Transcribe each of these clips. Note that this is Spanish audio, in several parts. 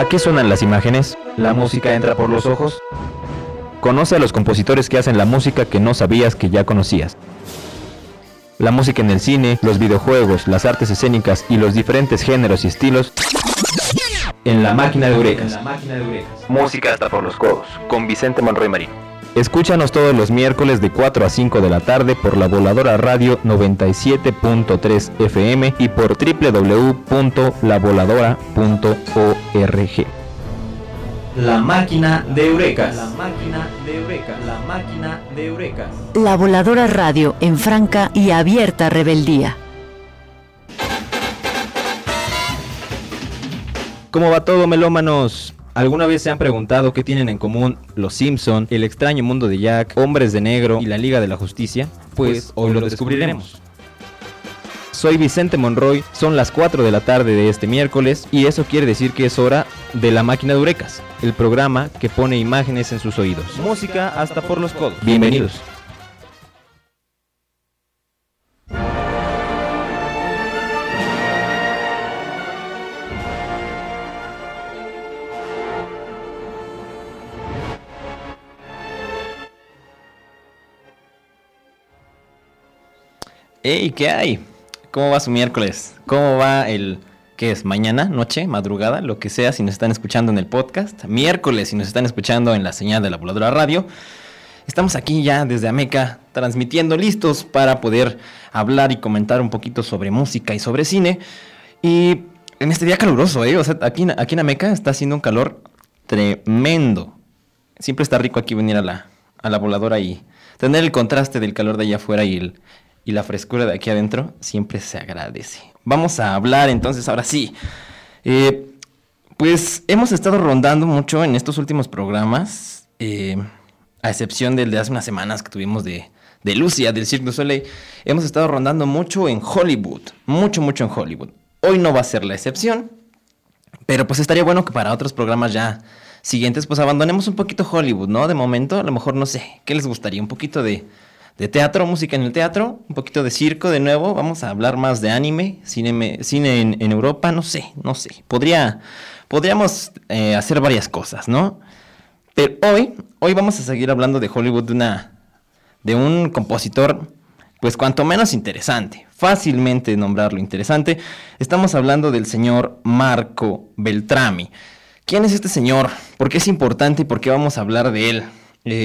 ¿A qué suenan las imágenes? ¿La música entra por los ojos? Conoce a los compositores que hacen la música que no sabías que ya conocías. La música en el cine, los videojuegos, las artes escénicas y los diferentes géneros y estilos en La Máquina de Eurekas. Música hasta por los codos, con Vicente Monroy Marín. Escúchanos todos los miércoles de 4 a 5 de la tarde por La Voladora Radio 97.3 FM y por www.lavoladora.org. La Máquina de Eurekas. La Máquina de Eurekas. La Máquina de Eurekas. La Voladora Radio en franca y abierta rebeldía. ¿Cómo va todo, melómanos? ¿Alguna vez se han preguntado qué tienen en común Los Simpson, El extraño mundo de Jack, Hombres de Negro y la Liga de la Justicia? Pues hoy lo descubriremos. Soy Vicente Monroy, son las 4 de la tarde de este miércoles y eso quiere decir que es hora de La Máquina de Eurekas, el programa que pone imágenes en sus oídos. Música hasta por los codos. Bienvenidos. ¡Ey! ¿Qué hay? ¿Cómo va su miércoles? ¿Cómo va el... ¿qué es? ¿Mañana? ¿Noche? ¿Madrugada? Lo que sea, si nos están escuchando en el podcast. Miércoles, si nos están escuchando en la señal de La Voladora Radio. Estamos aquí ya desde Ameca, transmitiendo, listos para poder hablar y comentar un poquito sobre música y sobre cine. Y en este día caluroso, O sea, aquí en Ameca está haciendo un calor tremendo. Siempre está rico aquí venir a la voladora y tener el contraste del calor de allá afuera y la frescura de aquí adentro siempre se agradece. Vamos a hablar entonces, ahora sí. Pues hemos estado rondando mucho en estos últimos programas, a excepción del de hace unas semanas que tuvimos de Lucia, del Cirque du Soleil. Hemos estado rondando mucho en Hollywood, mucho en Hollywood. Hoy no va a ser la excepción, pero pues estaría bueno que para otros programas ya siguientes pues abandonemos un poquito Hollywood, ¿no? De momento, a lo mejor, no sé, ¿qué les gustaría? Un poquito de teatro, música en el teatro, un poquito de circo de nuevo, vamos a hablar más de anime, cine en Europa, no sé, podríamos hacer varias cosas, ¿no? Pero hoy vamos a seguir hablando de Hollywood, de un compositor, pues cuanto menos interesante, fácilmente nombrarlo interesante. Estamos hablando del señor Marco Beltrami. ¿Quién es este señor? ¿Por qué es importante y por qué vamos a hablar de él?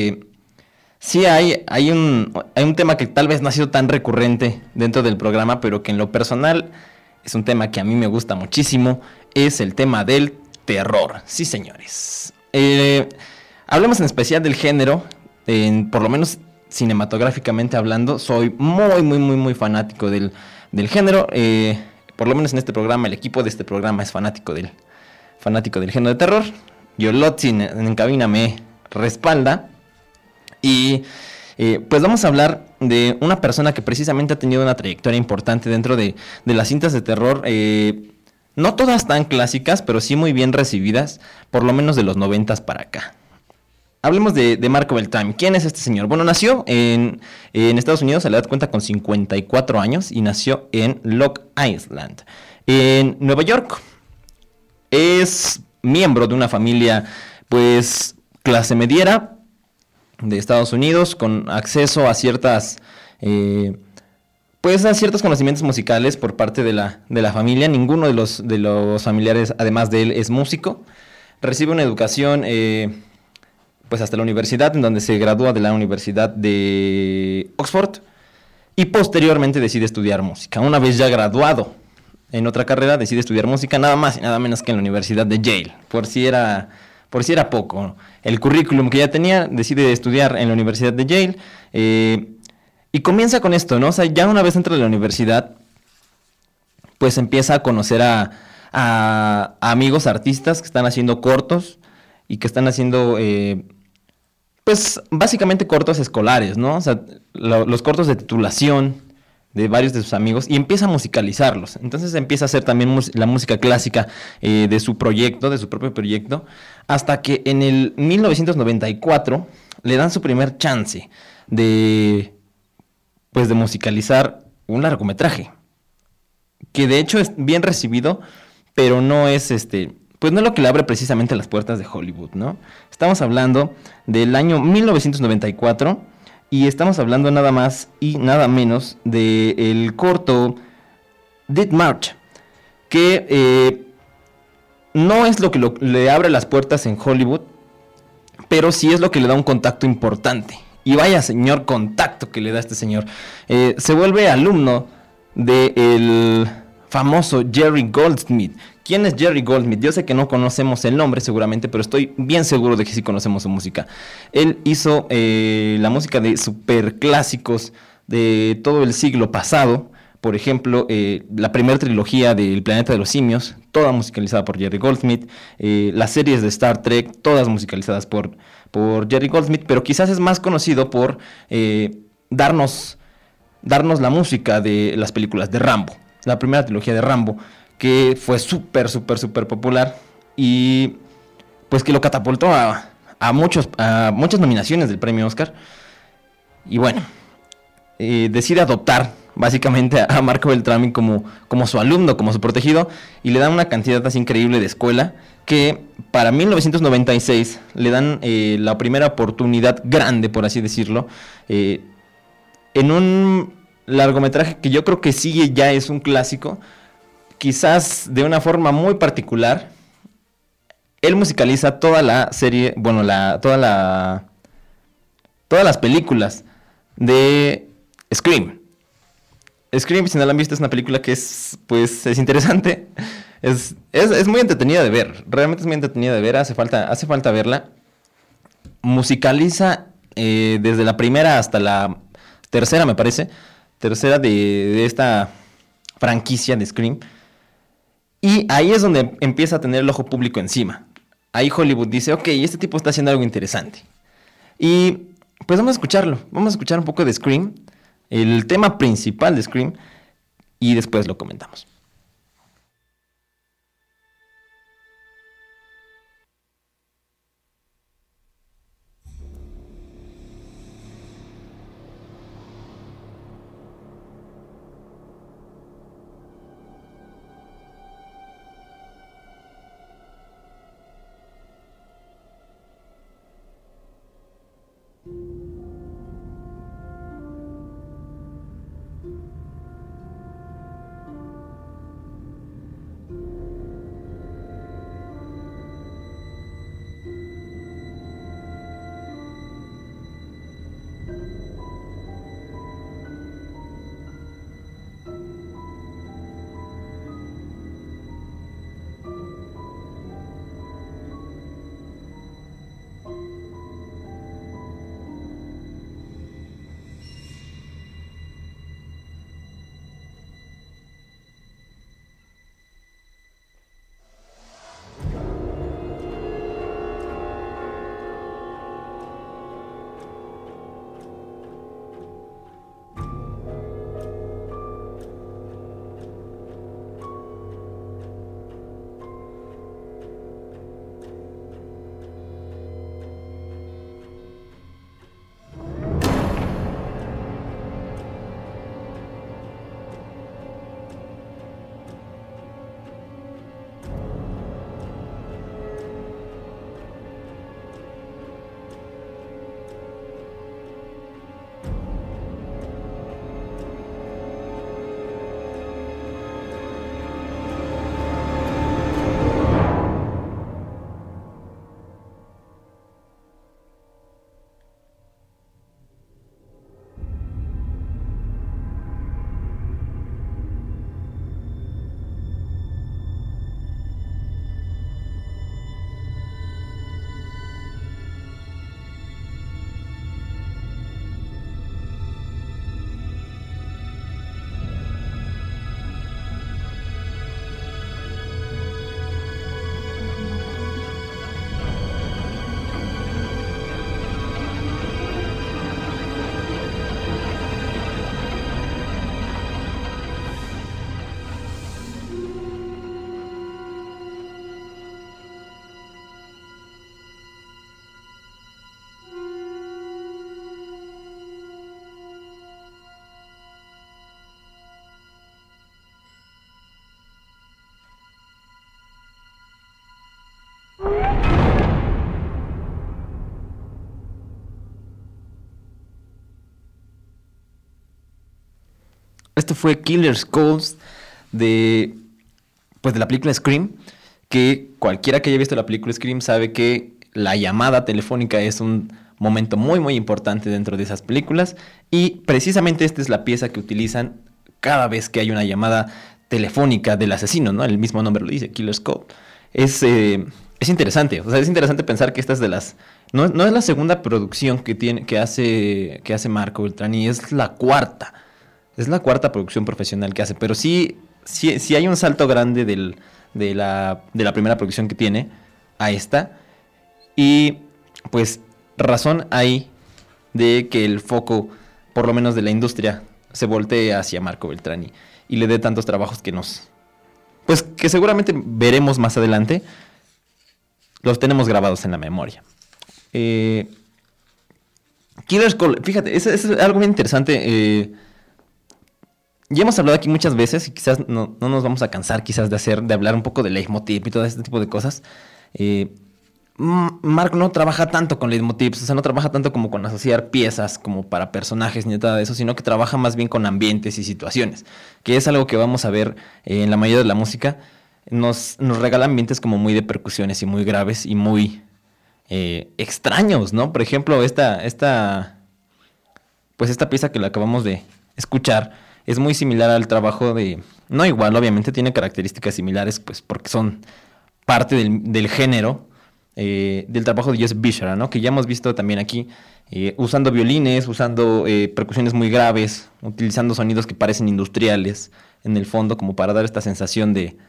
Sí, hay un tema que tal vez no ha sido tan recurrente dentro del programa, pero que en lo personal es un tema que a mí me gusta muchísimo, es el tema del terror. Sí, señores. Hablemos en especial del género, por lo menos cinematográficamente hablando, soy muy fanático del género. Por lo menos en este programa, el equipo de este programa es fanático del género de terror. Yolotzin en cabina me respalda. Y pues vamos a hablar de una persona que precisamente ha tenido una trayectoria importante dentro de las cintas de terror, no todas tan clásicas, pero sí muy bien recibidas, por lo menos de los 90s para acá. Hablemos de Marco Beltrami. ¿Quién es este señor? Bueno, nació en Estados Unidos, a la edad cuenta con 54 años y nació en Long Island, en Nueva York. Es miembro de una familia, pues, clase mediera de Estados Unidos, con acceso a ciertos conocimientos musicales por parte de la familia. Ninguno de los familiares, además de él, es músico. Recibe una educación pues hasta la universidad, en donde se gradúa de la Universidad de Oxford y posteriormente decide estudiar música. Una vez ya graduado en otra carrera, decide estudiar música nada más y nada menos que en la Universidad de Yale, por si era poco el currículum que ya tenía. Decide estudiar en la Universidad de Yale y comienza con esto, ¿no? O sea, ya una vez dentro de la universidad, pues empieza a conocer a amigos artistas que están haciendo cortos y que están haciendo, pues básicamente cortos escolares, ¿no? O sea, los cortos de titulación de varios de sus amigos y empieza a musicalizarlos. Entonces empieza a hacer también la música clásica de su propio proyecto, hasta que en el 1994 le dan su primer chance de musicalizar un largometraje, que de hecho es bien recibido, pero no es pues no es lo que le abre precisamente las puertas de Hollywood, ¿no? Estamos hablando del año 1994 y estamos hablando nada más y nada menos del corto Dead March, que no es lo que le abre las puertas en Hollywood, pero sí es lo que le da un contacto importante. Y vaya señor contacto que le da este señor. Se vuelve alumno del famoso Jerry Goldsmith. ¿Quién es Jerry Goldsmith? Yo sé que no conocemos el nombre seguramente, pero estoy bien seguro de que sí conocemos su música. Él hizo la música de superclásicos de todo el siglo pasado. Por ejemplo, la primera trilogía del Planeta de los Simios, toda musicalizada por Jerry Goldsmith. Las series de Star Trek, todas musicalizadas por Jerry Goldsmith, pero quizás es más conocido por darnos la música de las películas de Rambo. La primera trilogía de Rambo, que fue súper popular y pues que lo catapultó a muchas nominaciones del premio Oscar. Y bueno, decide adoptar básicamente a Marco Beltrami como su alumno, como su protegido, y le dan una cantidad así increíble de escuela que para 1996 le dan la primera oportunidad grande, por así decirlo, en un largometraje que yo creo que sí ya es un clásico, quizás de una forma muy particular. Él musicaliza toda la serie, bueno, todas las películas de Scream. Scream, si no la han visto, es una película que es interesante. Es muy entretenida de ver. Realmente es muy entretenida de ver. Hace falta verla. Musicaliza desde la primera hasta la tercera, me parece. Tercera de esta franquicia de Scream. Y ahí es donde empieza a tener el ojo público encima. Ahí Hollywood dice, ok, este tipo está haciendo algo interesante. Y pues vamos a escucharlo. Vamos a escuchar un poco de Scream, el tema principal de Scream, y después lo comentamos. Esto fue Killer's Calls de la película Scream, que cualquiera que haya visto la película Scream sabe que la llamada telefónica es un momento muy muy importante dentro de esas películas, y precisamente esta es la pieza que utilizan cada vez que hay una llamada telefónica del asesino, ¿no? El mismo nombre lo dice, Killer's Call. Es interesante, o sea, es interesante pensar que esta es de las... No es la segunda producción que hace Marco Beltrami, es la cuarta. Es la cuarta producción profesional que hace, pero sí hay un salto grande de la primera producción que tiene a esta. Y pues razón hay de que el foco, por lo menos de la industria, se voltee hacia Marco Beltrami y le dé tantos trabajos que seguramente veremos más adelante. Los tenemos grabados en la memoria. Killer's Call, fíjate, es algo bien interesante. Ya hemos hablado aquí muchas veces y quizás no nos vamos a cansar quizás de hablar un poco de leitmotiv y todo este tipo de cosas. Mark no trabaja tanto con leitmotivs, o sea, no trabaja tanto como con asociar piezas como para personajes ni nada de eso, sino que trabaja más bien con ambientes y situaciones, que es algo que vamos a ver en la mayoría de la música. Nos regala ambientes como muy de percusiones y muy graves y muy extraños, ¿no? Por ejemplo, esta pieza que la acabamos de escuchar es muy similar al trabajo de... No igual, obviamente tiene características similares, pues porque son parte del género del trabajo de Joseph Bishara, ¿no? Que ya hemos visto también aquí, usando violines, usando percusiones muy graves, utilizando sonidos que parecen industriales en el fondo, como para dar esta sensación de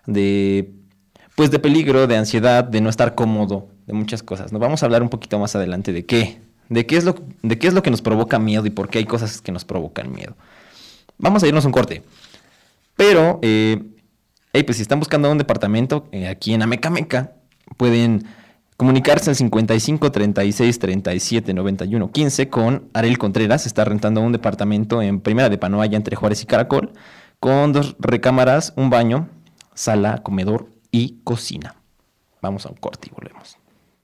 peligro, de ansiedad, de no estar cómodo, de muchas cosas. Nos vamos a hablar un poquito más adelante de qué es lo que nos provoca miedo y por qué hay cosas que nos provocan miedo. Vamos a irnos a un corte. Pero, pues si están buscando un departamento aquí en Amecameca, pueden comunicarse al 55 36 37 91 15 con Ariel Contreras. Está rentando un departamento en Primera de Panoaya entre Juárez y Caracol, con 2 recámaras, un baño, sala, comedor y cocina. Vamos a un corte y volvemos.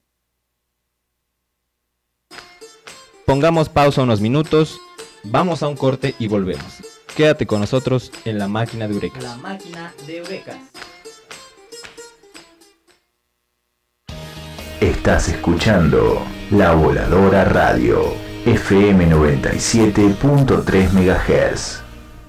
Pongamos pausa unos minutos, vamos a un corte y volvemos. Quédate con nosotros en La Máquina de Eurekas. La Máquina de Eurekas. Estás escuchando La Voladora Radio, FM 97.3 MHz.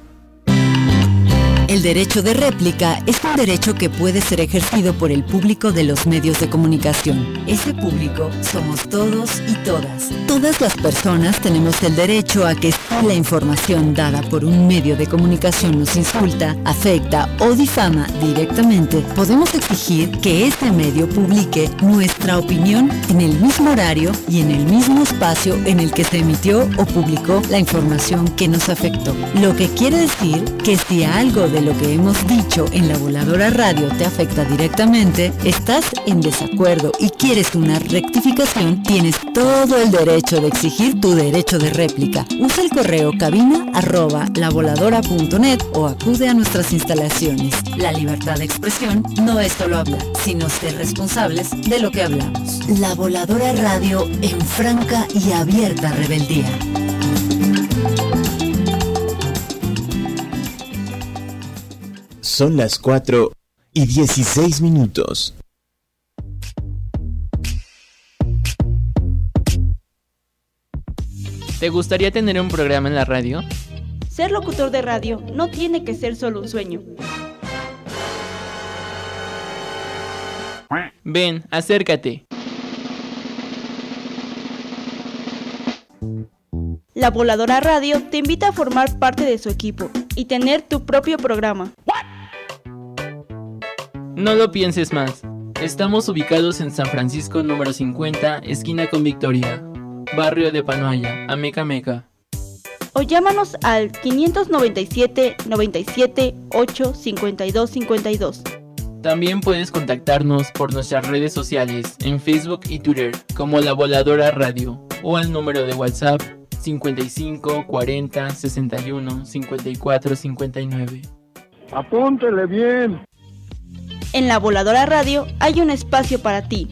El derecho de réplica es un derecho que puede ser ejercido por el público de los medios de comunicación. Ese público somos todos y todas. Todas las personas tenemos el derecho a que si la información dada por un medio de comunicación nos insulta, afecta o difama directamente, podemos exigir que este medio publique nuestra opinión en el mismo horario y en el mismo espacio en el que se emitió o publicó la información que nos afectó. Lo que quiere decir que si algo de lo que hemos dicho en La Voladora Radio te afecta directamente, estás en desacuerdo y quieres una rectificación, tienes todo el derecho de exigir tu derecho de réplica. Usa el correo cabina@lavoladora.net o acude a nuestras instalaciones. La libertad de expresión no es solo hablar, sino ser responsables de lo que hablamos. La Voladora Radio en franca y abierta rebeldía. Son las 4:16. ¿Te gustaría tener un programa en la radio? Ser locutor de radio no tiene que ser solo un sueño. Ven, acércate. La Voladora Radio te invita a formar parte de su equipo y tener tu propio programa. No lo pienses más. Estamos ubicados en San Francisco número 50, esquina con Victoria, barrio de Panoaya, Amecameca. O llámanos al 597 97 8 52 52. También puedes contactarnos por nuestras redes sociales en Facebook y Twitter como La Voladora Radio o al número de WhatsApp 55 40 61 54 59. Apúntele bien. En La Voladora Radio hay un espacio para ti.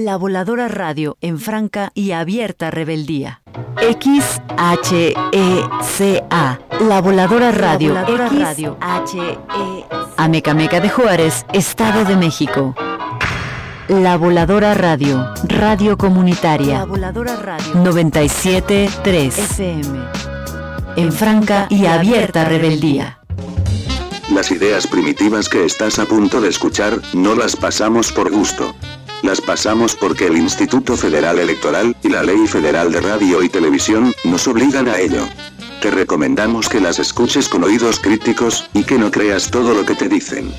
La Voladora Radio en franca y abierta rebeldía. XHECA. La Voladora Radio. Amecameca de Juárez, Estado de México. La Voladora Radio, radio comunitaria. La Voladora Radio 97.3 FM. En franca y abierta rebeldía. Las ideas primitivas que estás a punto de escuchar, no las pasamos por gusto. Las pasamos porque el Instituto Federal Electoral y la Ley Federal de Radio y Televisión nos obligan a ello. Te recomendamos que las escuches con oídos críticos y que no creas todo lo que te dicen.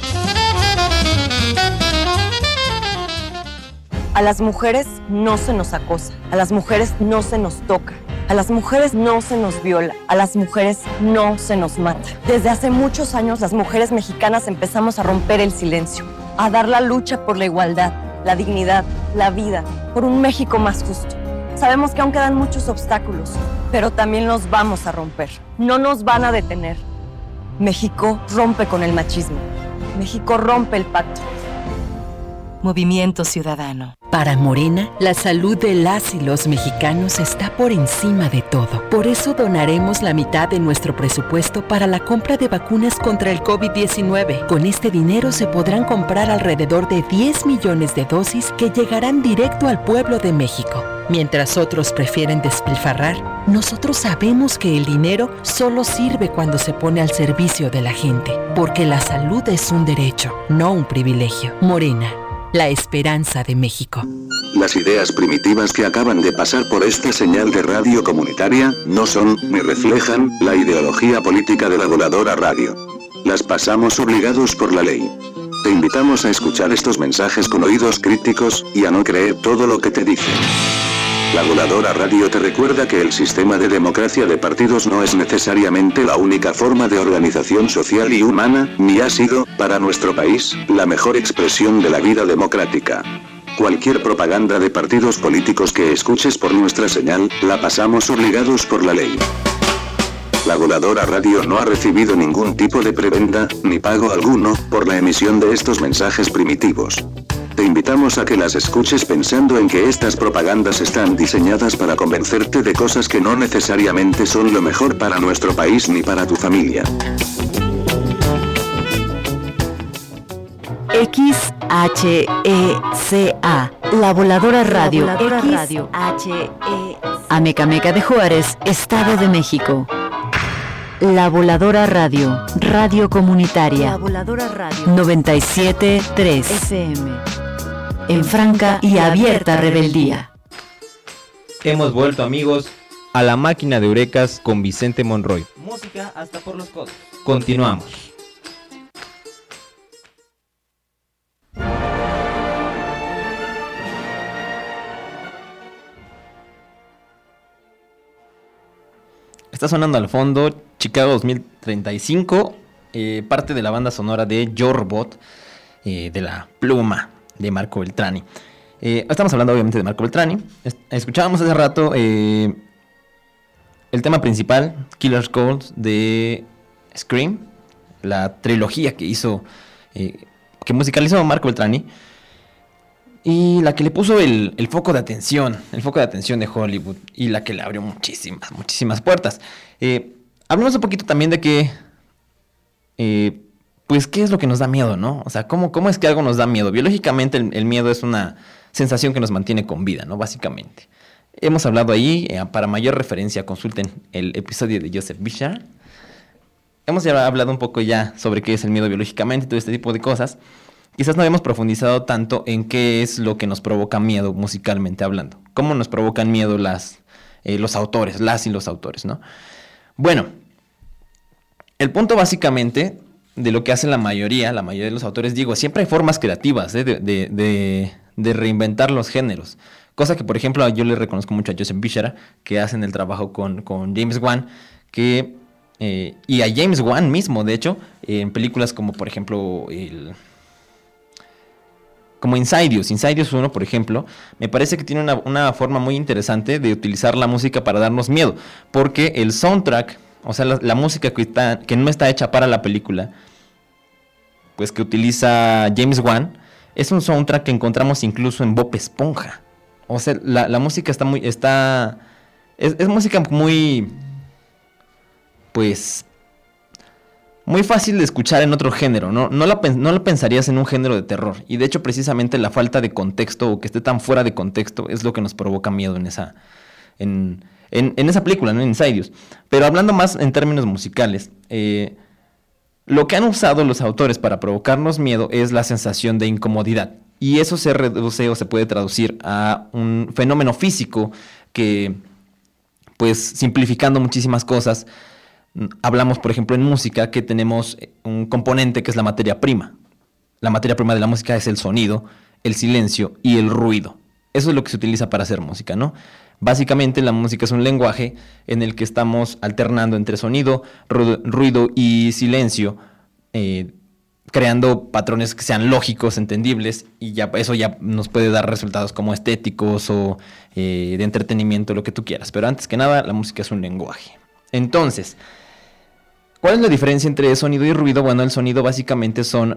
A las mujeres no se nos acosa, a las mujeres no se nos toca, a las mujeres no se nos viola, a las mujeres no se nos mata. Desde hace muchos años las mujeres mexicanas empezamos a romper el silencio, a dar la lucha por la igualdad, la dignidad, la vida, por un México más justo. Sabemos que aún quedan muchos obstáculos, pero también los vamos a romper. No nos van a detener. México rompe con el machismo. México rompe el pacto. Movimiento Ciudadano. Para Morena, la salud de las y los mexicanos está por encima de todo. Por eso donaremos la mitad de nuestro presupuesto para la compra de vacunas contra el COVID-19. Con este dinero se podrán comprar alrededor de 10 millones de dosis que llegarán directo al pueblo de México. Mientras otros prefieren despilfarrar, nosotros sabemos que el dinero solo sirve cuando se pone al servicio de la gente, porque la salud es un derecho, no un privilegio. Morena, la esperanza de México. Las ideas primitivas que acaban de pasar por esta señal de radio comunitaria no son, ni reflejan, la ideología política de la Voladora Radio. Las pasamos obligados por la ley. Te invitamos a escuchar estos mensajes con oídos críticos y a no creer todo lo que te dicen. La Voladora Radio te recuerda que el sistema de democracia de partidos no es necesariamente la única forma de organización social y humana, ni ha sido, para nuestro país, la mejor expresión de la vida democrática. Cualquier propaganda de partidos políticos que escuches por nuestra señal, la pasamos obligados por la ley. La Voladora Radio no ha recibido ningún tipo de prebenda, ni pago alguno, por la emisión de estos mensajes primitivos. Te invitamos a que las escuches pensando en que estas propagandas están diseñadas para convencerte de cosas que no necesariamente son lo mejor para nuestro país ni para tu familia. XHECA. La Voladora Radio. Amecameca de Juárez, Estado de México. La Voladora Radio, radio comunitaria. La Voladora Radio 97.3 FM. En franca y abierta rebeldía. Hemos vuelto, amigos, a la máquina de Eurekas con Vicente Monroy. Música hasta por los codos. Continuamos. Está sonando al fondo Chicago 2035, parte de la banda sonora de Yo Robot, de la pluma de Marco Beltrami. Estamos hablando obviamente de Marco Beltrami. Escuchábamos hace rato el tema principal, Killer's Code, de Scream, la trilogía que hizo, que musicalizó Marco Beltrami, y la que le puso el foco de atención de Hollywood, y la que le abrió muchísimas puertas. Hablamos un poquito también de que, pues, ¿qué es lo que nos da miedo, no? O sea, ¿cómo es que algo nos da miedo? Biológicamente el miedo es una sensación que nos mantiene con vida, ¿no? Básicamente. Hemos hablado ahí, para mayor referencia consulten el episodio de Joseph Bishar. Hemos ya hablado un poco ya sobre qué es el miedo biológicamente y todo este tipo de cosas. Quizás no hemos profundizado tanto en qué es lo que nos provoca miedo musicalmente hablando. Cómo nos provocan miedo los autores, las y los autores, ¿no? Bueno, el punto básicamente de lo que hacen la mayoría de los autores, digo, siempre hay formas creativas de reinventar los géneros. Cosa que, por ejemplo, yo le reconozco mucho a Joseph Bishara, que hacen el trabajo con James Wan, y a James Wan mismo, de hecho, en películas como, por ejemplo, como Insidious 1, por ejemplo, me parece que tiene una forma muy interesante de utilizar la música para darnos miedo, porque el soundtrack, o sea, la música que no está hecha para la película, pues que utiliza James Wan, es un soundtrack que encontramos incluso en Bob Esponja. O sea, la música es música muy, pues, muy fácil de escuchar en otro género, ¿no? No la pensarías en un género de terror. Y de hecho, precisamente la falta de contexto, o que esté tan fuera de contexto, es lo que nos provoca miedo en esa película, ¿no? En Insidious. Pero hablando más en términos musicales, lo que han usado los autores para provocarnos miedo es la sensación de incomodidad. Y eso se reduce o se puede traducir a un fenómeno físico que, pues, simplificando muchísimas cosas, hablamos, por ejemplo, en música, que tenemos un componente que es la materia prima. La materia prima de la música es el sonido, el silencio y el ruido. Eso es lo que se utiliza para hacer música, ¿no? Básicamente la música es un lenguaje en el que estamos alternando entre sonido, ruido y silencio, creando patrones que sean lógicos, entendibles, y ya eso ya nos puede dar resultados como estéticos o de entretenimiento, lo que tú quieras. Pero antes que nada, la música es un lenguaje. Entonces, ¿cuál es la diferencia entre sonido y ruido? Bueno, el sonido básicamente son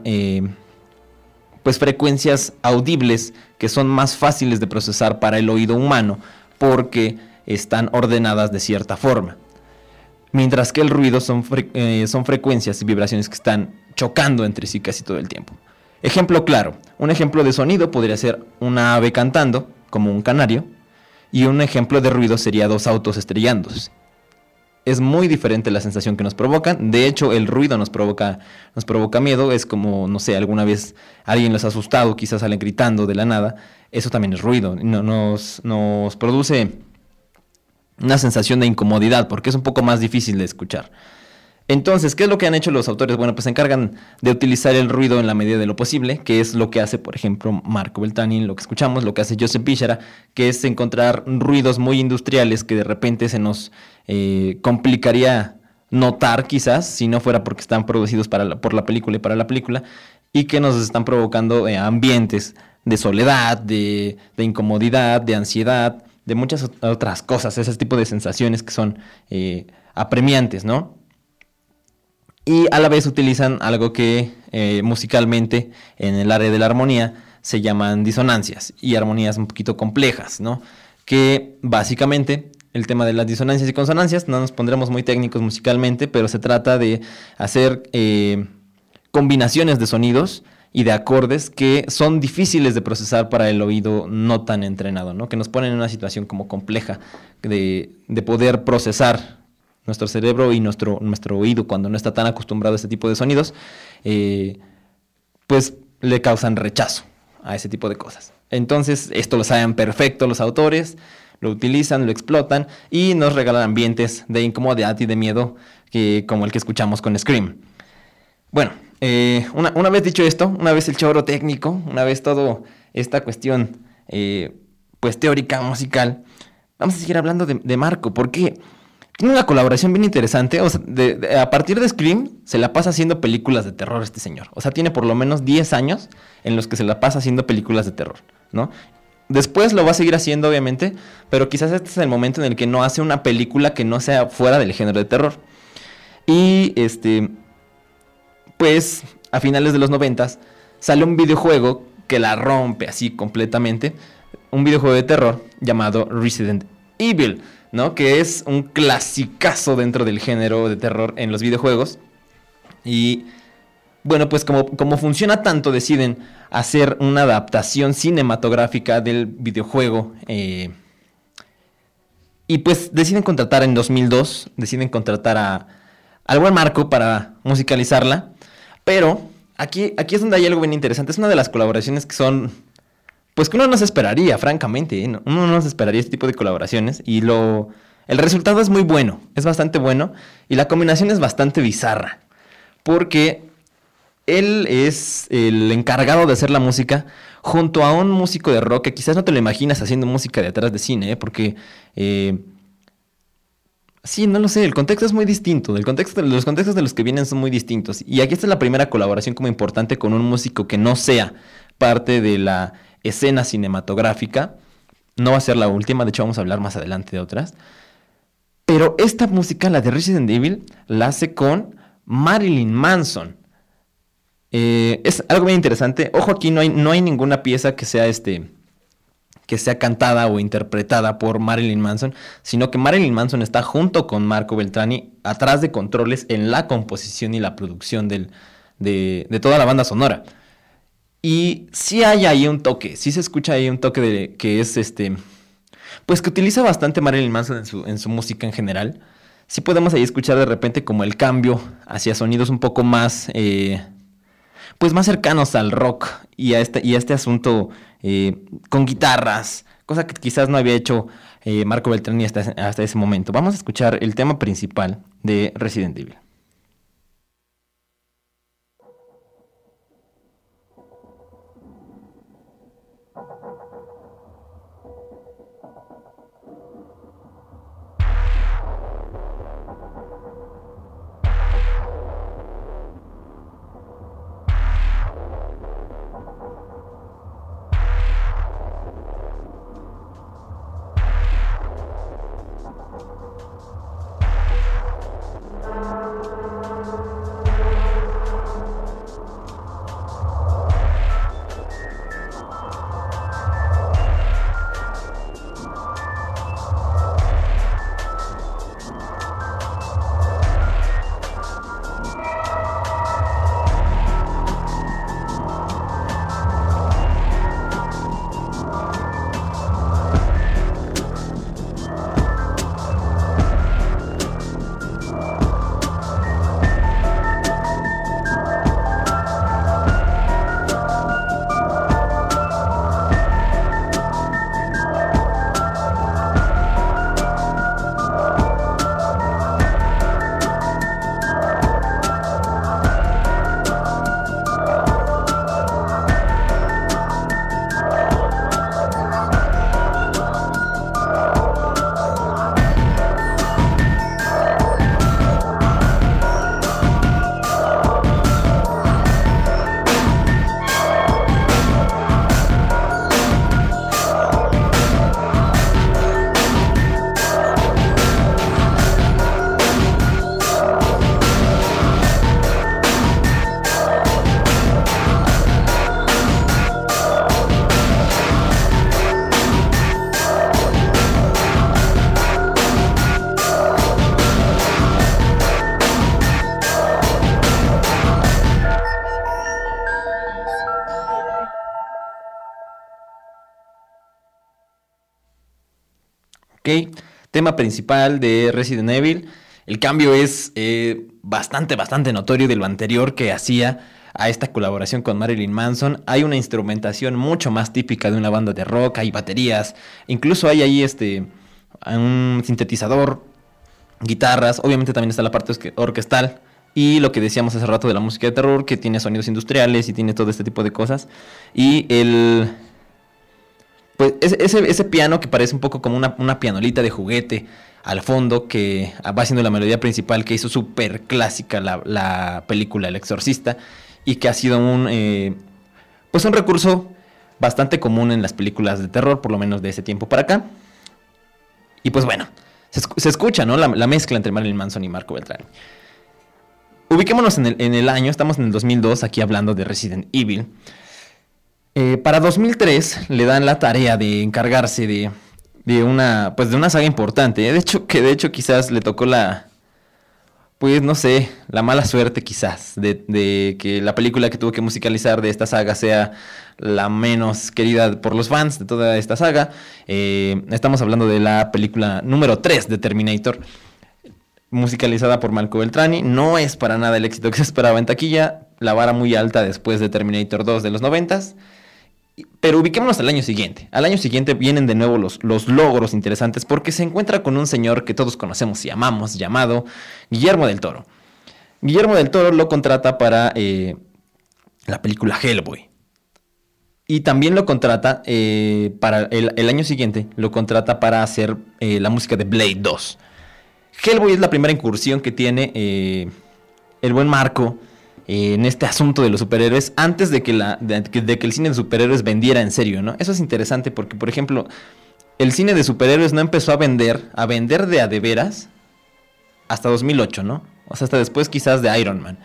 pues frecuencias audibles que son más fáciles de procesar para el oído humano porque están ordenadas de cierta forma. Mientras que el ruido son frecuencias y vibraciones que están chocando entre sí casi todo el tiempo. Ejemplo claro, un ejemplo de sonido podría ser una ave cantando, como un canario, y un ejemplo de ruido sería dos autos estrellándose. Es muy diferente la sensación que nos provocan. De hecho, el ruido nos provoca miedo. Es como, no sé, alguna vez alguien los ha asustado, quizás salen gritando de la nada. Eso también es ruido. Nos produce una sensación de incomodidad porque es un poco más difícil de escuchar. Entonces, ¿qué es lo que han hecho los autores? Bueno, pues se encargan de utilizar el ruido en la medida de lo posible, que es lo que hace, por ejemplo, Marco Beltrami, lo que escuchamos, lo que hace Joseph Bishara, que es encontrar ruidos muy industriales que de repente se nos complicaría notar quizás, si no fuera porque están producidos por la película y para la película, y que nos están provocando ambientes de soledad, de incomodidad, de ansiedad, de muchas otras cosas, ese tipo de sensaciones que son apremiantes, ¿no? Y a la vez utilizan algo que musicalmente en el área de la armonía se llaman disonancias y armonías un poquito complejas, ¿no? Que básicamente el tema de las disonancias y consonancias, no nos pondremos muy técnicos musicalmente, pero se trata de hacer combinaciones de sonidos y de acordes que son difíciles de procesar para el oído no tan entrenado, ¿no? Que nos ponen en una situación como compleja de poder procesar nuestro cerebro y nuestro oído, cuando no está tan acostumbrado a este tipo de sonidos, pues le causan rechazo a ese tipo de cosas. Entonces, esto lo saben perfecto los autores, lo utilizan, lo explotan y nos regalan ambientes de incomodidad y de miedo como el que escuchamos con Scream. Bueno, una vez dicho esto, una vez el choro técnico, una vez todo esta cuestión pues teórica, musical, vamos a seguir hablando de Marco, porque tiene una colaboración bien interesante. O sea, a partir de Scream se la pasa haciendo películas de terror este señor. O sea, tiene por lo menos 10 años en los que se la pasa haciendo películas de terror, ¿no? Después lo va a seguir haciendo, obviamente, pero quizás este es el momento en el que no hace una película que no sea fuera del género de terror. Y pues a finales de los 90s sale un videojuego que la rompe así completamente. Un videojuego de terror llamado Resident Evil, ¿no? Que es un clasicazo dentro del género de terror en los videojuegos. Y bueno, pues como funciona tanto, deciden hacer una adaptación cinematográfica del videojuego. Y pues deciden contratar en 2002, al buen Marco para musicalizarla. Pero aquí es donde hay algo bien interesante. Es una de las colaboraciones que son, pues que uno no se esperaría, francamente, ¿eh? Uno no se esperaría este tipo de colaboraciones. Y el resultado es muy bueno, es bastante bueno. Y la combinación es bastante bizarra. Porque él es el encargado de hacer la música junto a un músico de rock que quizás no te lo imaginas haciendo música detrás de cine, ¿eh? Porque sí, no lo sé, el contexto es muy distinto. Los contextos de los que vienen son muy distintos. Y aquí está la primera colaboración como importante con un músico que no sea parte de la escena cinematográfica. No va a ser la última, de hecho vamos a hablar más adelante de otras. Pero esta música, la de Resident Evil, la hace con Marilyn Manson. Es algo bien interesante. Ojo, aquí no hay ninguna pieza que sea que sea cantada o interpretada por Marilyn Manson, sino que Marilyn Manson está junto con Marco Beltrami atrás de controles en la composición y la producción de toda la banda sonora. Y sí hay ahí un toque, sí se escucha ahí un toque que es pues que utiliza bastante Marilyn Manson en su música en general. Sí podemos ahí escuchar de repente como el cambio hacia sonidos un poco más pues más cercanos al rock y a este asunto con guitarras, cosa que quizás no había hecho Marco Beltrami hasta ese momento. Vamos a escuchar el tema principal de Resident Evil. Ok, tema principal de Resident Evil. El cambio es bastante notorio de lo anterior que hacía a esta colaboración con Marilyn Manson. Hay una instrumentación mucho más típica de una banda de rock, hay baterías, incluso hay ahí un sintetizador, guitarras, obviamente también está la parte orquestal y lo que decíamos hace rato de la música de terror, que tiene sonidos industriales y tiene todo este tipo de cosas. Y pues ese piano que parece un poco como una pianolita de juguete al fondo, que va siendo la melodía principal, que hizo súper clásica la película El Exorcista, y que ha sido un recurso bastante común en las películas de terror, por lo menos de ese tiempo para acá. Y pues bueno, se escucha, ¿no? La mezcla entre Marilyn Manson y Marco Beltrami. Ubiquémonos en el año, estamos en el 2002, aquí hablando de Resident Evil. Para 2003 le dan la tarea de encargarse de una saga importante. De hecho quizás le tocó la mala suerte quizás de que la película que tuvo que musicalizar de esta saga sea la menos querida por los fans de toda esta saga. Estamos hablando de la película número 3 de Terminator, musicalizada por Marco Beltrami. No es para nada el éxito que se esperaba en taquilla, la vara muy alta después de Terminator 2 de los 90s. Pero ubiquémonos al año siguiente. Al año siguiente vienen de nuevo los logros interesantes, porque se encuentra con un señor que todos conocemos y amamos, llamado Guillermo del Toro. Guillermo del Toro lo contrata para la película Hellboy. Y también lo contrata para el año siguiente, lo contrata para hacer la música de Blade 2. Hellboy es la primera incursión que tiene el buen Marco en este asunto de los superhéroes, antes de que el cine de superhéroes vendiera en serio, ¿no? Eso es interesante porque, por ejemplo, el cine de superhéroes no empezó a vender de a de veras hasta 2008, ¿no? O sea, hasta después quizás de Iron Man.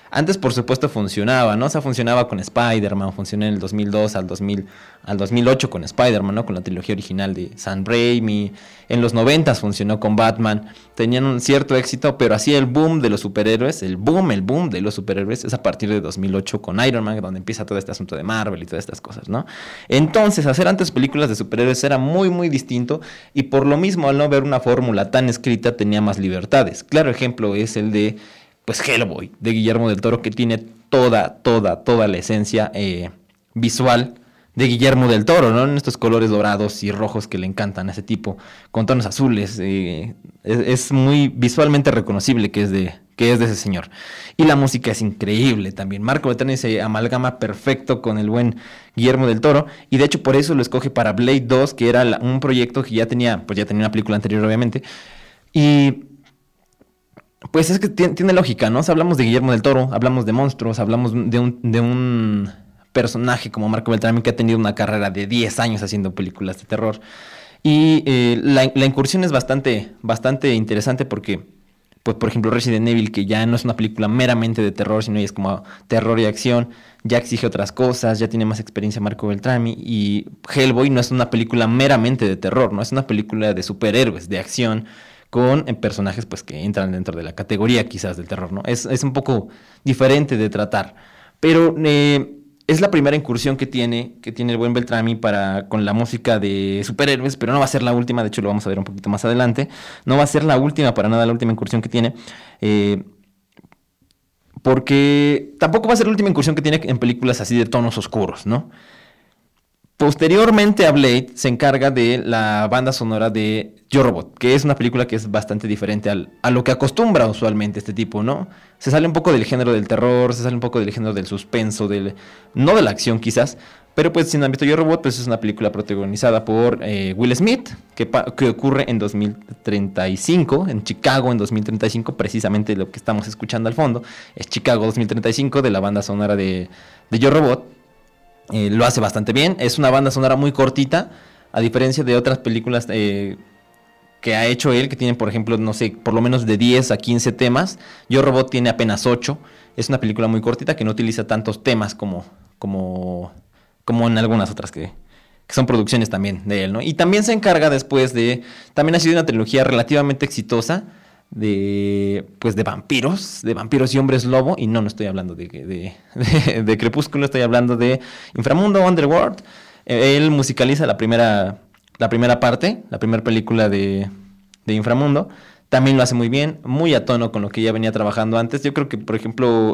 Antes, por supuesto, funcionaba, ¿no? O sea, funcionaba con Spider-Man, funcionó en el 2002 al 2008 con Spider-Man, ¿no? Con la trilogía original de Sam Raimi. En los 90 funcionó con Batman. Tenían un cierto éxito, pero así el boom de los superhéroes, el boom de los superhéroes es a partir de 2008 con Iron Man, donde empieza todo este asunto de Marvel y todas estas cosas, ¿no? Entonces, hacer antes películas de superhéroes era muy, muy distinto, y por lo mismo, al no ver una fórmula tan escrita, tenía más libertades. Claro ejemplo es el de pues Hellboy, de Guillermo del Toro, que tiene toda la esencia visual de Guillermo del Toro, ¿no? En estos colores dorados y rojos que le encantan a ese tipo, con tonos azules. Es muy visualmente reconocible que es de ese señor. Y la música es increíble también. Marco Beltrami se amalgama perfecto con el buen Guillermo del Toro, y de hecho por eso lo escoge para Blade 2, que era un proyecto que ya tenía una película anterior, obviamente. Y pues es que tiene lógica, ¿no? O sea, hablamos de Guillermo del Toro, hablamos de monstruos, hablamos de un personaje como Marco Beltrami, que ha tenido una carrera de 10 años haciendo películas de terror. Y la incursión es bastante interesante porque, pues, por ejemplo, Resident Evil, que ya no es una película meramente de terror, sino es como terror y acción, ya exige otras cosas, ya tiene más experiencia Marco Beltrami. Y Hellboy no es una película meramente de terror, no es una película de superhéroes, de acción, con personajes pues que entran dentro de la categoría quizás del terror, ¿no? Es un poco diferente de tratar, pero es la primera incursión que tiene el buen Beltrami con la música de superhéroes, pero no va a ser la última. De hecho lo vamos a ver un poquito más adelante. No va a ser la última, para nada la última incursión que tiene, porque tampoco va a ser la última incursión que tiene en películas así de tonos oscuros, ¿no? Posteriormente a Blade se encarga de la banda sonora de Yo Robot, que es una película que es bastante diferente a lo que acostumbra usualmente este tipo, ¿no? Se sale un poco del género del terror, se sale un poco del género del suspenso, no de la acción quizás, pero pues si no han visto Yo Robot, pues es una película protagonizada por Will Smith, que ocurre en 2035, en Chicago en 2035, precisamente lo que estamos escuchando al fondo, es Chicago 2035 de la banda sonora de Yo Robot. Lo hace bastante bien. Es una banda sonora muy cortita, a diferencia de otras películas que ha hecho él, que tienen, por ejemplo, no sé, por lo menos de 10 a 15 temas. Yo Robot tiene apenas 8. Es una película muy cortita que no utiliza tantos temas como en algunas otras que son producciones también de él, ¿no? Y también se encarga después también ha sido una trilogía relativamente exitosa de vampiros y hombres lobo, y no estoy hablando de Crepúsculo, estoy hablando de Inframundo, Underworld. Él musicaliza la primera parte, la primera película de Inframundo. También lo hace muy bien, muy a tono con lo que ya venía trabajando antes. Yo creo que, por ejemplo,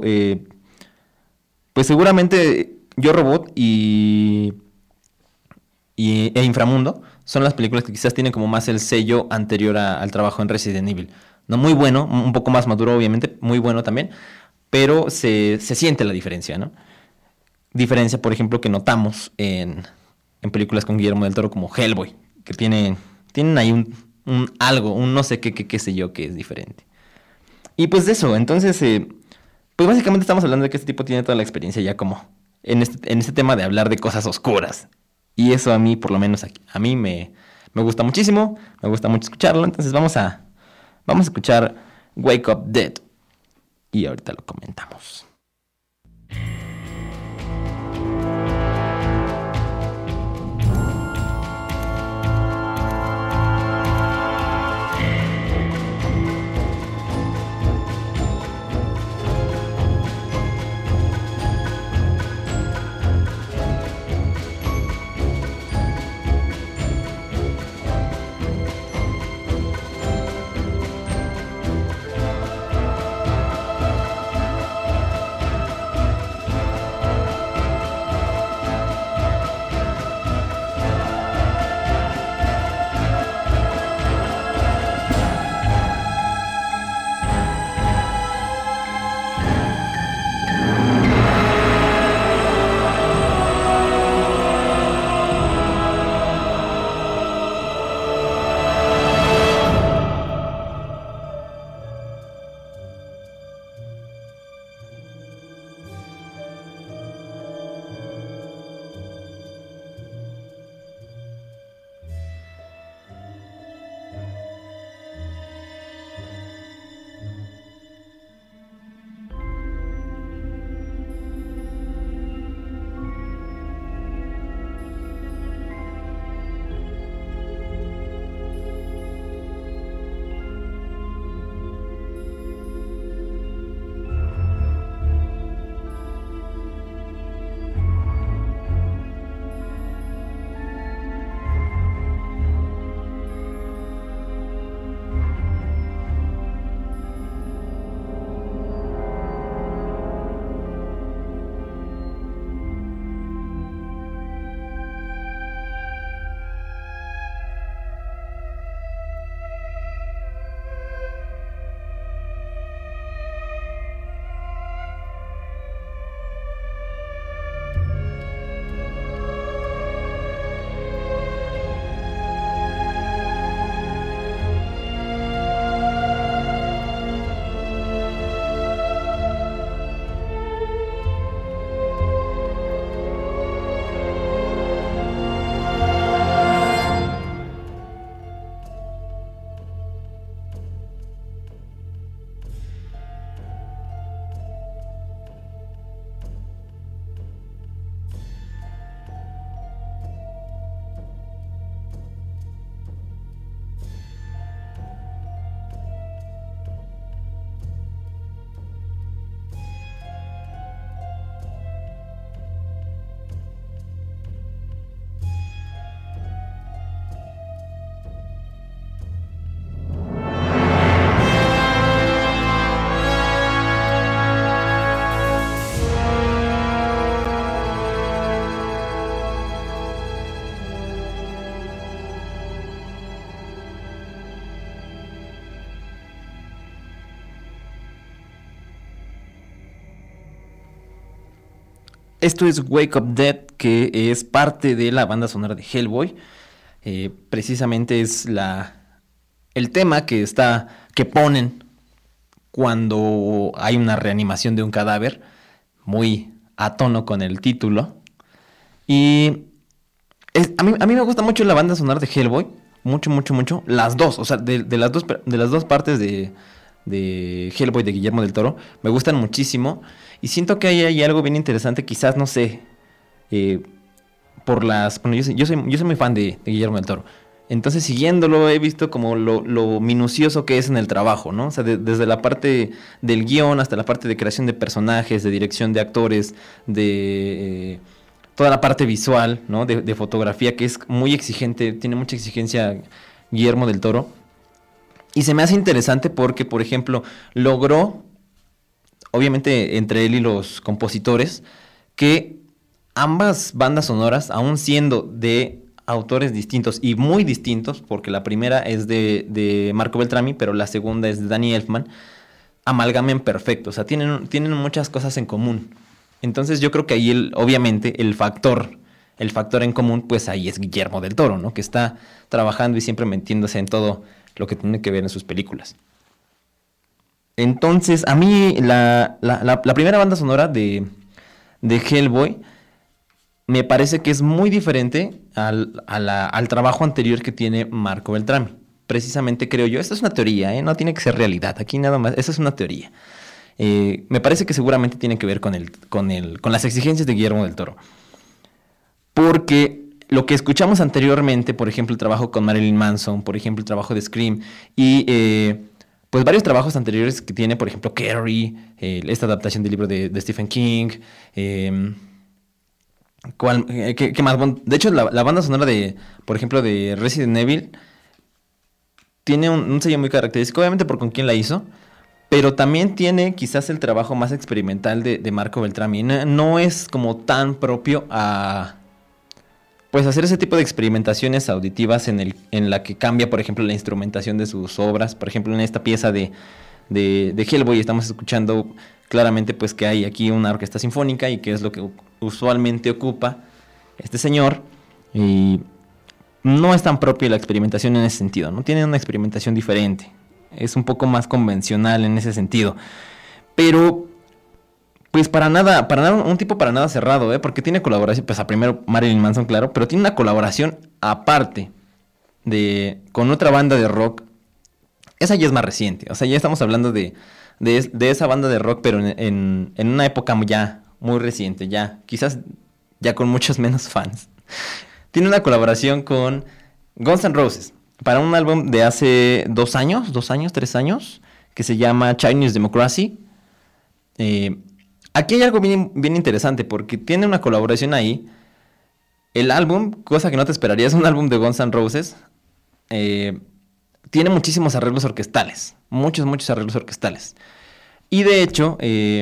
pues seguramente Yo Robot e Inframundo son las películas que quizás tienen como más el sello anterior al trabajo en Resident Evil. No muy bueno, un poco más maduro obviamente, muy bueno también, pero se siente la diferencia, ¿no? Diferencia, por ejemplo, que notamos en películas con Guillermo del Toro como Hellboy, que tienen ahí un algo, un no sé qué sé yo, que es diferente. Y pues de eso, entonces, pues básicamente estamos hablando de que este tipo tiene toda la experiencia ya como en este tema de hablar de cosas oscuras. Y eso a mí, por lo menos a mí me gusta muchísimo, me gusta mucho escucharlo. Entonces vamos a escuchar Wake Up Dead y ahorita lo comentamos. Esto es Wake Up Dead, que es parte de la banda sonora de Hellboy. Precisamente es el tema que ponen cuando hay una reanimación de un cadáver, muy a tono con el título. Y a mí me gusta mucho la banda sonora de Hellboy, mucho. Las dos, o sea, de las dos partes de Hellboy de Guillermo del Toro, me gustan muchísimo. Y siento que hay algo bien interesante, quizás, no sé, bueno, yo soy muy fan de Guillermo del Toro. Entonces, siguiéndolo, he visto como lo minucioso que es en el trabajo, ¿no? O sea, desde la parte del guión hasta la parte de creación de personajes, de dirección de actores, de toda la parte visual, ¿no? De fotografía, que es muy exigente, tiene mucha exigencia Guillermo del Toro. Y se me hace interesante porque, por ejemplo, logró, obviamente entre él y los compositores, que ambas bandas sonoras, aún siendo de autores distintos y muy distintos, porque la primera es de Marco Beltrami, pero la segunda es de Danny Elfman, amalgamen perfecto, o sea, tienen muchas cosas en común. Entonces yo creo que ahí obviamente el factor en común, pues ahí es Guillermo del Toro, ¿no? Que está trabajando y siempre metiéndose en todo lo que tiene que ver en sus películas. Entonces, a mí la primera banda sonora de Hellboy me parece que es muy diferente al trabajo anterior que tiene Marco Beltrami. Precisamente creo yo, esta es una teoría, no tiene que ser realidad, aquí nada más, esta es una teoría. Me parece que seguramente tiene que ver con las exigencias de Guillermo del Toro. Porque lo que escuchamos anteriormente, por ejemplo, el trabajo con Marilyn Manson, por ejemplo, el trabajo de Scream, y pues varios trabajos anteriores que tiene, por ejemplo, Carrie, esta adaptación del libro de Stephen King, ¿qué más? Bueno, de hecho, la banda sonora por ejemplo, de Resident Evil tiene un sello muy característico, obviamente por con quién la hizo, pero también tiene quizás el trabajo más experimental de Marco Beltrami. No es como tan propio a pues hacer ese tipo de experimentaciones auditivas en la que cambia, por ejemplo, la instrumentación de sus obras. Por ejemplo, en esta pieza de Hellboy estamos escuchando claramente pues que hay aquí una orquesta sinfónica y que es lo que usualmente ocupa este señor, y no es tan propia la experimentación en ese sentido, no tiene una experimentación diferente, es un poco más convencional en ese sentido, pero pues para nada un tipo para nada cerrado, porque tiene colaboración, pues a primero Marilyn Manson, claro, pero tiene una colaboración aparte con otra banda de rock. Esa ya es más reciente, o sea, ya estamos hablando de esa banda de rock, pero en una época ya muy reciente, quizás ya con muchos menos fans. Tiene una colaboración con Guns N' Roses para un álbum de hace 3 años, que se llama Chinese Democracy. Aquí hay algo bien, bien interesante, porque tiene una colaboración ahí. El álbum, cosa que no te esperarías, un álbum de Guns N' Roses, tiene muchísimos arreglos orquestales, muchos arreglos orquestales. Y de hecho,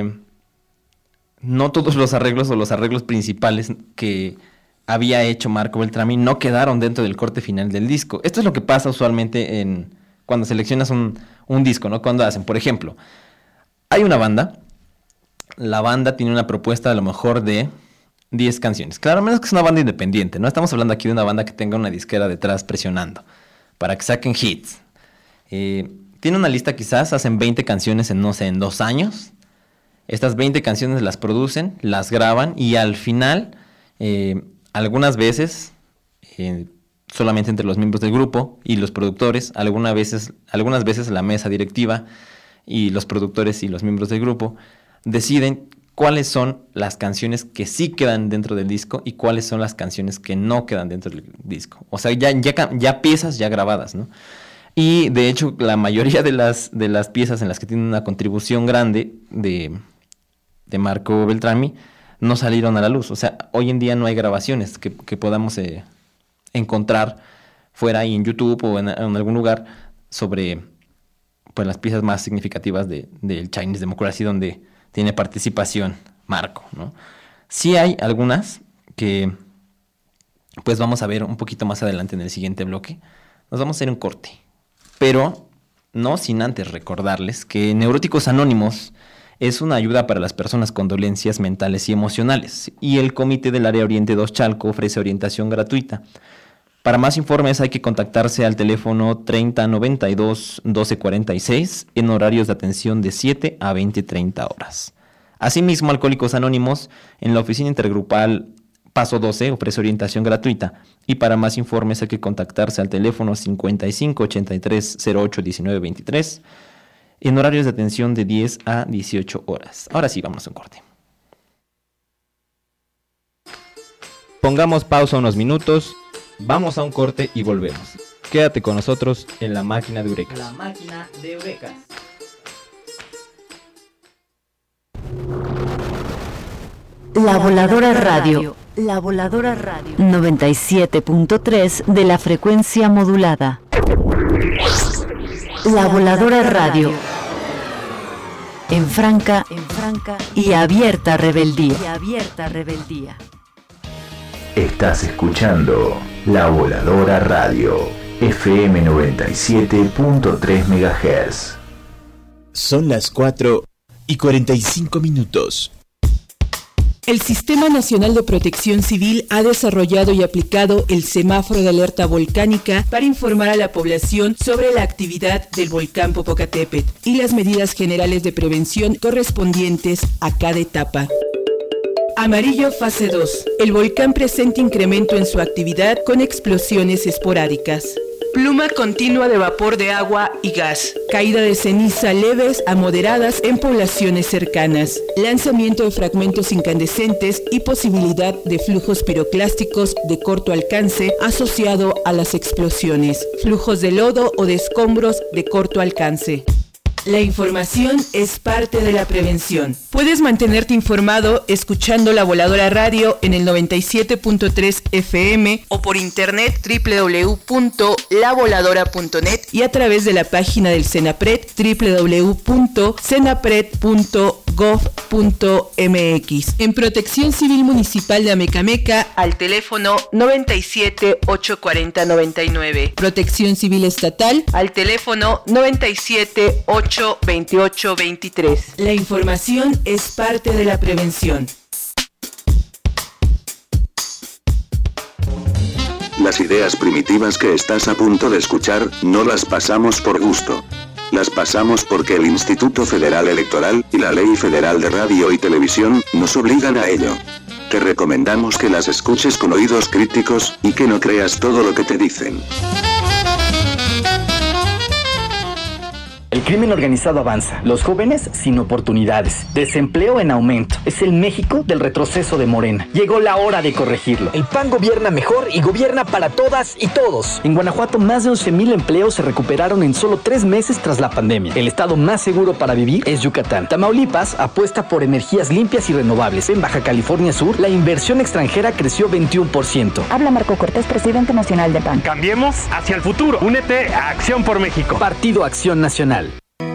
no todos los arreglos o los arreglos principales que había hecho Marco Beltrami no quedaron dentro del corte final del disco. Esto es lo que pasa usualmente cuando seleccionas un disco, ¿no? Cuando hacen, por ejemplo, hay una banda, la banda tiene una propuesta a lo mejor de 10 canciones. Claro, a menos que es una banda independiente, no estamos hablando aquí de una banda que tenga una disquera detrás presionando para que saquen hits. Tiene una lista, quizás hacen 20 canciones en 2 años. Estas 20 canciones las producen, las graban y al final, algunas veces, solamente entre los miembros del grupo y los productores, algunas veces la mesa directiva y los productores y los miembros del grupo deciden cuáles son las canciones que sí quedan dentro del disco y cuáles son las canciones que no quedan dentro del disco. O sea, ya piezas ya grabadas, ¿no? Y de hecho, la mayoría de las piezas en las que tiene una contribución grande de Marco Beltrami no salieron a la luz. O sea, hoy en día no hay grabaciones que podamos encontrar fuera ahí en YouTube o en algún lugar sobre pues las piezas más significativas del Chinese Democracy, donde tiene participación Marco, ¿no? Sí hay algunas que pues vamos a ver un poquito más adelante en el siguiente bloque. Nos vamos a hacer un corte, pero no sin antes recordarles que Neuróticos Anónimos Es una ayuda para las personas con dolencias mentales y emocionales. Y el Comité del Área Oriente 2 Chalco ofrece orientación gratuita. Para más informes hay que contactarse al teléfono 3092-1246 en horarios de atención de 7 a 20:30 horas. Asimismo, Alcohólicos Anónimos en la oficina intergrupal Paso 12 ofrece orientación gratuita. Y para más informes hay que contactarse al teléfono 5583-081923 en horarios de atención de 10 a 18 horas. Ahora sí, vamos a un corte. Pongamos pausa unos minutos. Vamos a un corte y volvemos. Quédate con nosotros en La Máquina de Eurekas. La Máquina de Eurekas. La Voladora Radio. La Voladora Radio. 97.3 de la frecuencia modulada. La Voladora Radio. En franca y abierta rebeldía. Estás escuchando La Voladora Radio, FM 97.3 MHz. Son las 4:45. El Sistema Nacional de Protección Civil ha desarrollado y aplicado el semáforo de alerta volcánica para informar a la población sobre la actividad del volcán Popocatépetl y las medidas generales de prevención correspondientes a cada etapa. Amarillo fase 2. El volcán presenta incremento en su actividad con explosiones esporádicas. Pluma continua de vapor de agua y gas. Caída de ceniza leves a moderadas en poblaciones cercanas. Lanzamiento de fragmentos incandescentes y posibilidad de flujos piroclásticos de corto alcance asociado a las explosiones. Flujos de lodo o de escombros de corto alcance. La información es parte de la prevención. Puedes mantenerte informado escuchando La Voladora Radio en el 97.3 FM o por internet www.lavoladora.net y a través de la página del CENAPRED www.cenapred.gov.mx. En Protección Civil Municipal de Amecameca al teléfono 97 840 99. Protección Civil Estatal al teléfono 97 828 23. La información es parte de la prevención. Las ideas primitivas que estás a punto de escuchar, no las pasamos por gusto. Las pasamos porque el Instituto Federal Electoral y la Ley Federal de Radio y Televisión nos obligan a ello. Te recomendamos que las escuches con oídos críticos y que no creas todo lo que te dicen. El crimen organizado avanza, los jóvenes sin oportunidades, desempleo en aumento. Es el México del retroceso de Morena. Llegó la hora de corregirlo. El PAN gobierna mejor y gobierna para todas y todos. En Guanajuato, más de 11,000 empleos se recuperaron en solo 3 meses tras la pandemia. El estado más seguro para vivir es Yucatán. Tamaulipas apuesta por energías limpias y renovables. En Baja California Sur, la inversión extranjera creció 21%. Habla Marco Cortés, presidente nacional de PAN. Cambiemos hacia el futuro. Únete a Acción por México. Partido Acción Nacional.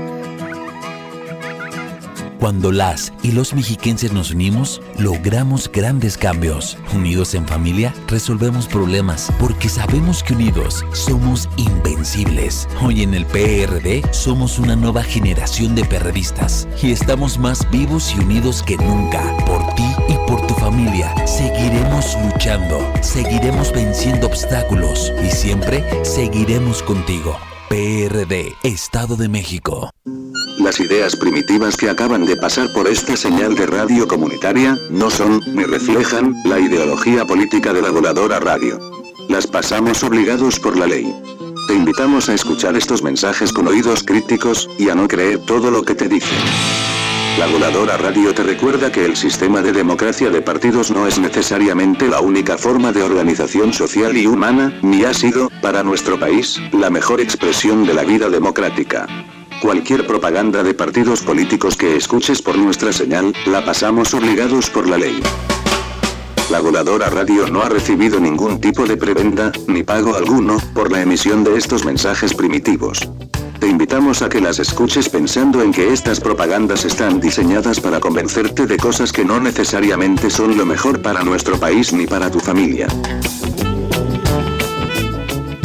Cuando las y los mexiquenses nos unimos, logramos grandes cambios. Unidos en familia, resolvemos problemas, porque sabemos que unidos somos invencibles. Hoy en el PRD somos una nueva generación de perredistas y estamos más vivos y unidos que nunca. Por ti y por tu familia, seguiremos luchando, seguiremos venciendo obstáculos y siempre seguiremos contigo. PRD, Estado de México. Las ideas primitivas que acaban de pasar por esta señal de radio comunitaria, no son, ni reflejan, la ideología política de La Voladora Radio. Las pasamos obligados por la ley. Te invitamos a escuchar estos mensajes con oídos críticos, y a no creer todo lo que te dicen. La Voladora Radio te recuerda que el sistema de democracia de partidos no es necesariamente la única forma de organización social y humana, ni ha sido, para nuestro país, la mejor expresión de la vida democrática. Cualquier propaganda de partidos políticos que escuches por nuestra señal, la pasamos obligados por la ley. La Voladora Radio no ha recibido ningún tipo de prebenda, ni pago alguno, por la emisión de estos mensajes primitivos. Te invitamos a que las escuches pensando en que estas propagandas están diseñadas para convencerte de cosas que no necesariamente son lo mejor para nuestro país ni para tu familia.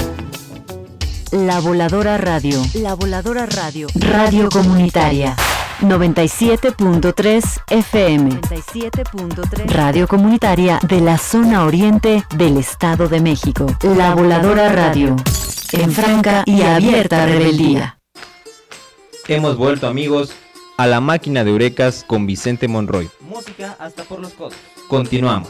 La Voladora Radio. La Voladora Radio. Radio comunitaria. 97.3 FM. 97.3 Radio Comunitaria de la zona oriente del Estado de México. La Voladora Radio. En franca y abierta rebeldía. Hemos vuelto, amigos, a la máquina de Eurekas con Vicente Monroy. Música hasta por los codos. Continuamos.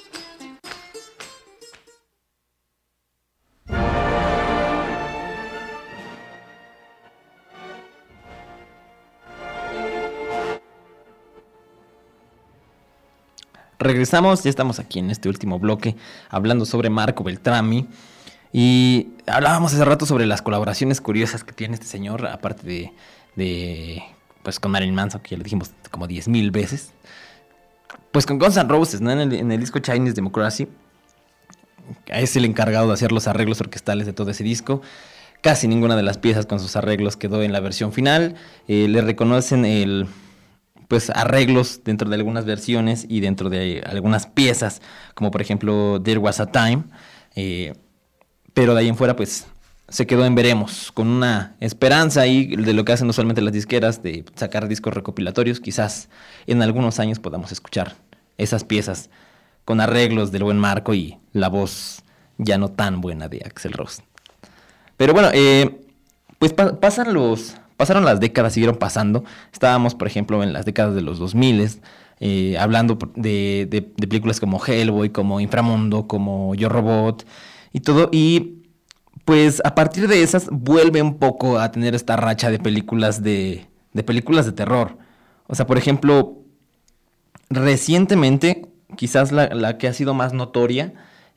Regresamos, ya estamos aquí en este último bloque hablando sobre Marco Beltrami y hablábamos hace rato sobre las colaboraciones curiosas que tiene este señor, aparte de pues con Marilyn Manson, que ya le dijimos como 10,000 veces, pues con Guns N' Roses, ¿no? en el disco Chinese Democracy, es el encargado de hacer los arreglos orquestales de todo ese disco. Casi ninguna de las piezas con sus arreglos quedó en la versión final. Le reconocen pues arreglos dentro de algunas versiones y dentro de algunas piezas, como por ejemplo There Was a Time, pero de ahí en fuera pues se quedó en veremos, con una esperanza ahí de lo que hacen usualmente las disqueras, de sacar discos recopilatorios. Quizás en algunos años podamos escuchar esas piezas con arreglos del buen Marco y la voz ya no tan buena de Axl Rose. Pero bueno, pues pasaron las décadas, siguieron pasando. Estábamos, por ejemplo, en las décadas de los 2000, hablando de películas como Hellboy, como Inframundo, como Yo Robot y todo. Y pues a partir de esas vuelve un poco a tener esta racha de películas de películas de terror. O sea, por ejemplo, recientemente, quizás la que ha sido más notoria,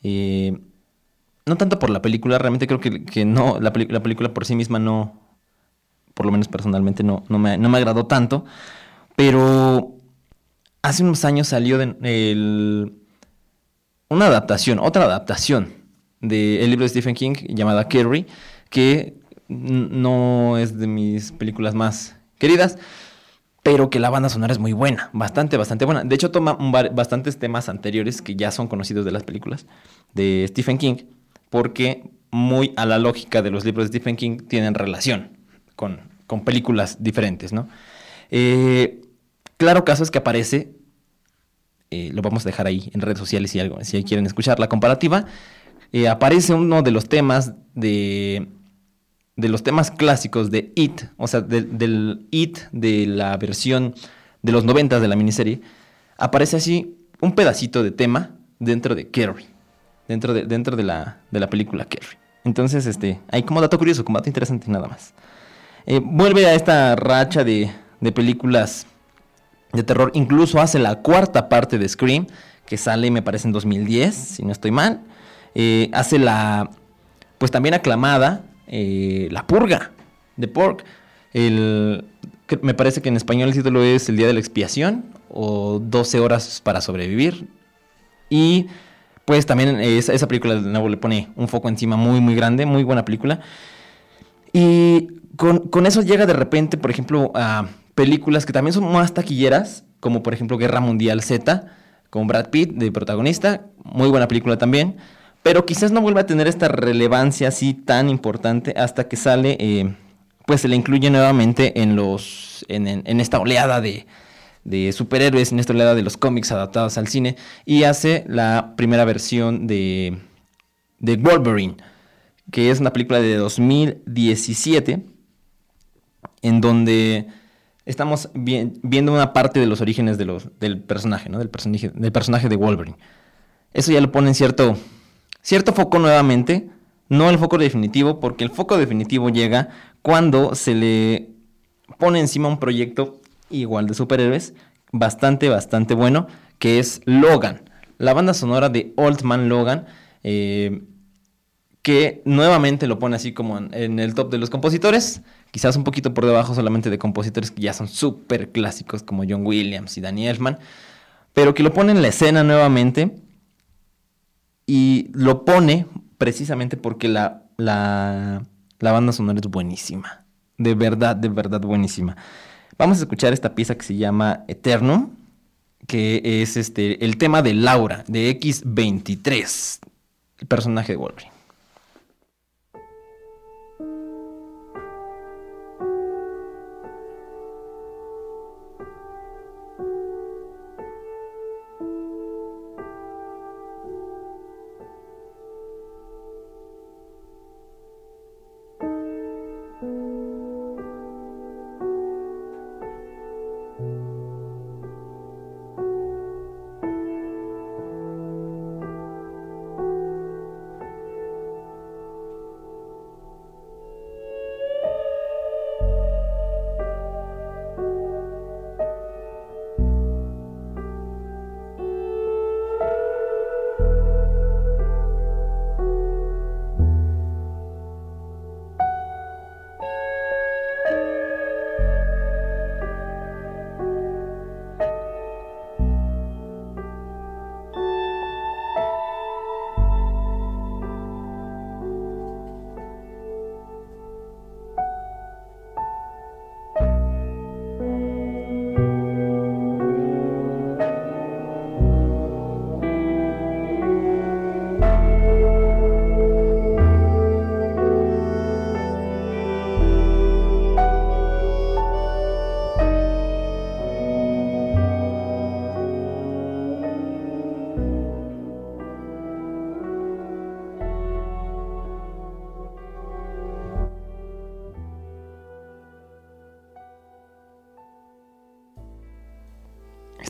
no tanto por la película, realmente creo que no, la película por sí misma no, por lo menos personalmente no me agradó tanto, pero hace unos años salió otra adaptación del libro de Stephen King llamada Carrie, que no es de mis películas más queridas, pero que la banda sonora es muy buena, bastante buena. De hecho, toma bastantes temas anteriores que ya son conocidos de las películas de Stephen King, porque muy a la lógica de los libros de Stephen King tienen relación con películas diferentes, ¿no? Claro caso es que aparece, lo vamos a dejar ahí en redes sociales si quieren escuchar la comparativa, aparece uno de los temas de los temas clásicos de It, o sea, del It de la versión de los 90 de la miniserie. Aparece así un pedacito de tema dentro de Carrie, dentro de la película Carrie. Entonces, hay como dato curioso, como dato interesante nada más. Vuelve a esta racha de películas de terror. Incluso hace la cuarta parte de Scream, que sale, me parece, en 2010, si no estoy mal. Hace pues también aclamada, La Purga, The Purge. Me parece que en español el título es El Día de la Expiación o 12 horas para sobrevivir. Y pues también esa película de nuevo le pone un foco encima muy muy grande, muy buena película. Y con eso llega de repente, por ejemplo, a películas que también son más taquilleras, como por ejemplo Guerra Mundial Z, con Brad Pitt de protagonista, muy buena película también, pero quizás no vuelva a tener esta relevancia así tan importante hasta que sale, pues se le incluye nuevamente en esta oleada de superhéroes, en esta oleada de los cómics adaptados al cine, y hace la primera versión de Wolverine, que es una película de 2017, en donde estamos viendo una parte de los orígenes del personaje, ¿no? Del personaje de Wolverine. Eso ya lo pone en cierto foco nuevamente, no el foco definitivo, porque el foco definitivo llega cuando se le pone encima un proyecto igual de superhéroes, bastante bueno, que es Logan, la banda sonora de Old Man Logan, que nuevamente lo pone así como en el top de los compositores, quizás un poquito por debajo solamente de compositores que ya son súper clásicos como John Williams y Danny Elfman, pero que lo pone en la escena nuevamente, y lo pone precisamente porque la banda sonora es buenísima, de verdad buenísima. Vamos a escuchar esta pieza que se llama Eternum, que es el tema de Laura, de X-23, el personaje de Wolverine.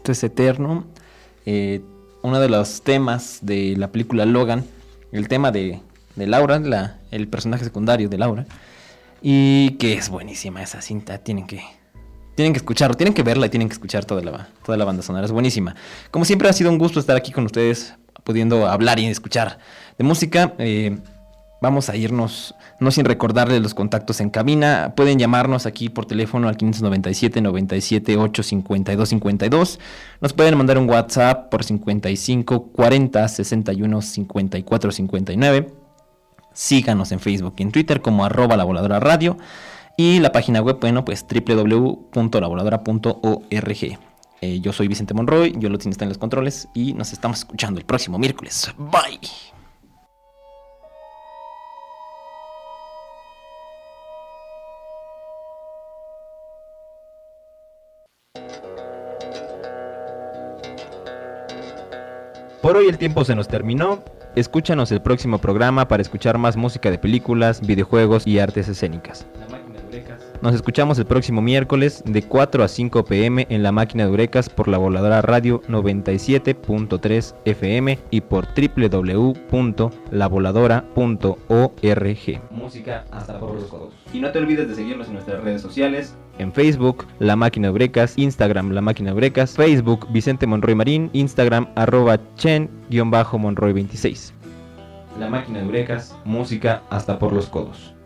esto es eterno. Uno de los temas de la película Logan, el tema de Laura, el personaje secundario de Laura, y que es buenísima esa cinta. Tienen que escucharlo, tienen que verla y tienen que escuchar toda la banda sonora, es buenísima. Como siempre ha sido un gusto estar aquí con ustedes, pudiendo hablar y escuchar de música. Vamos a irnos, no sin recordarles los contactos en cabina. Pueden llamarnos aquí por teléfono al 597-97-852-52. Nos pueden mandar un WhatsApp por 5540-61-54-59. Síganos en Facebook y en Twitter como @lavoladoraradio. Y la página web, bueno, pues www.lavoladora.org. Yo soy Vicente Monroy, yo lo tengo en los controles y nos estamos escuchando el próximo miércoles. Bye. Por hoy el tiempo se nos terminó. Escúchanos el próximo programa para escuchar más música de películas, videojuegos y artes escénicas. Nos escuchamos el próximo miércoles de 4 a 5 p.m. en La Máquina de Eurekas por La Voladora Radio 97.3 FM y por www.lavoladora.org. Música hasta por los codos. Y no te olvides de seguirnos en nuestras redes sociales. En Facebook, La Máquina de Eurekas, Instagram, La Máquina de Eurekas, Facebook, Vicente Monroy Marín, Instagram, @chen_monroy26. La Máquina de Eurekas, música hasta por los codos.